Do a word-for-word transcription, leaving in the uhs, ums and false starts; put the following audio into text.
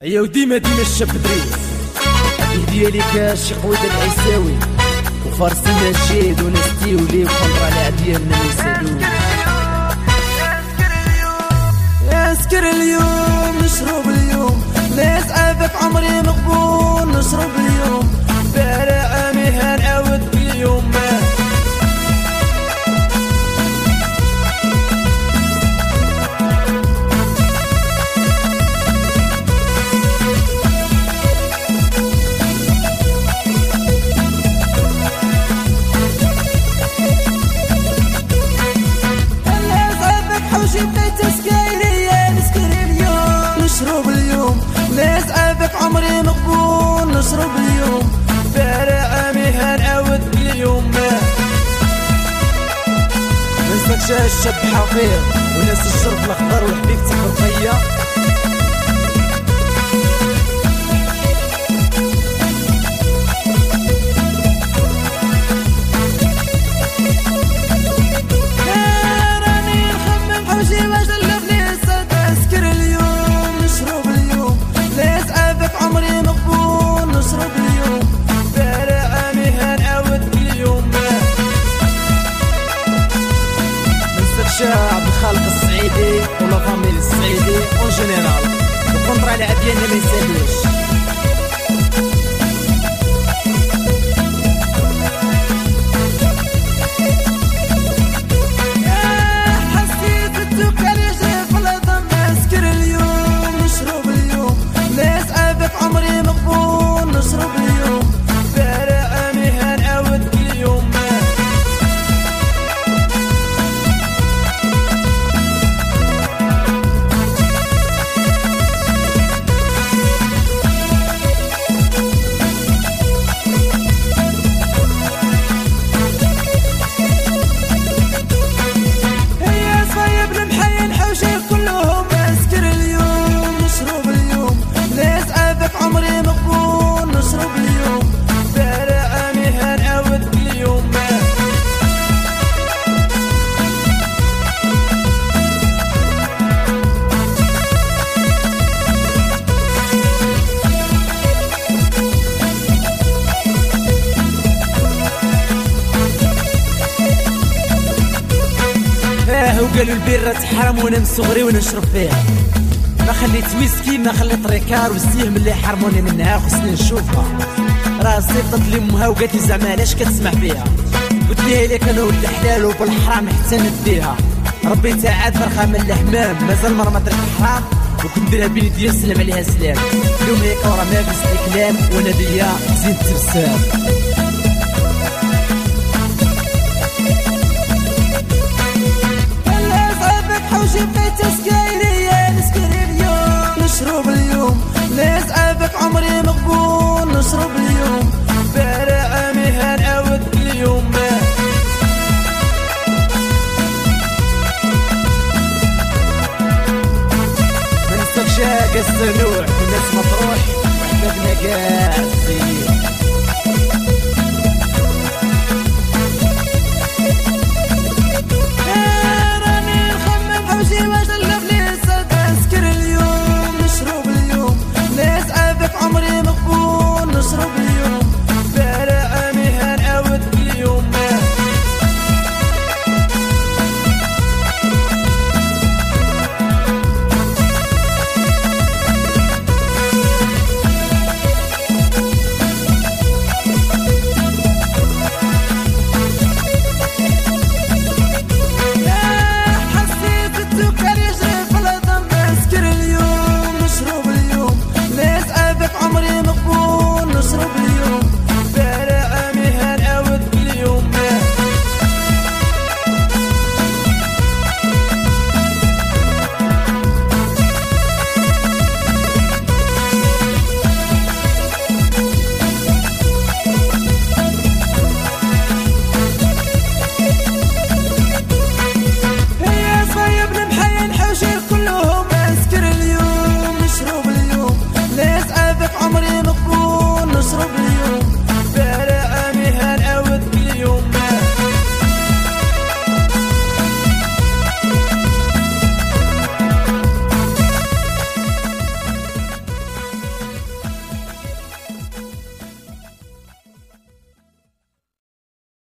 هيا وديما ديما الشاب دريس هدية ليك الشيخ خويد العيساوي وفارس النشيد ونستيولي وخنطر على عديالنا يسالو. يا سكر اليوم نشرب اليوم ناس عافاك عمري مقبول نشرب اليوم بارع عامي هنعاود اليوم ناس عافاك عمري مقبول نشرب اليوم بارع عامي هنعاود اليوم نسلك شاه الشاب حفيظ وناس الشرب الاخضر والحبيب تخطيه عبد الخالق الصعيدي ولا فاميلي الصعيدي اون جينيرال وكونتر على عديالنا ما يسالوش. حسيت التوكل يجي في الهضم نسكر اليوم نشرب اليوم ناس عافاك عمري مقبول نشرب اليوم بارع عامي هنعاود اليوم عمري مقبول نشرب اليوم بارع عامي هنعاود اليوم اه وقالوا البيرة تحرم وانا من صغري ونشرب فيها ما خليت ويسكي ما خليت ريكار والسيهم اللي حرموني منها خصني نشوفها راه صيفطت لي امها وقالت لي زعما علاش كتسمع فيها قلت لها لك انا ولد الحلال وبالحرام حتى نديها ربي تعاد فرخه من الحمام مازال مرة ما طريق الحرام وكنديرها بين يديا نسلم عليها سلام اليوم هيك ورا ما بس الكلام وانا بيا زين تبسام. حوشي بقيت سكايري نسكري اليوم نشرب اليوم ناس عافاك عمري مقبول نشرب اليوم بارع عامي هنعاود اليوم منسكش هاكا السنوع الناس مطروح وحبابنا كاع الزين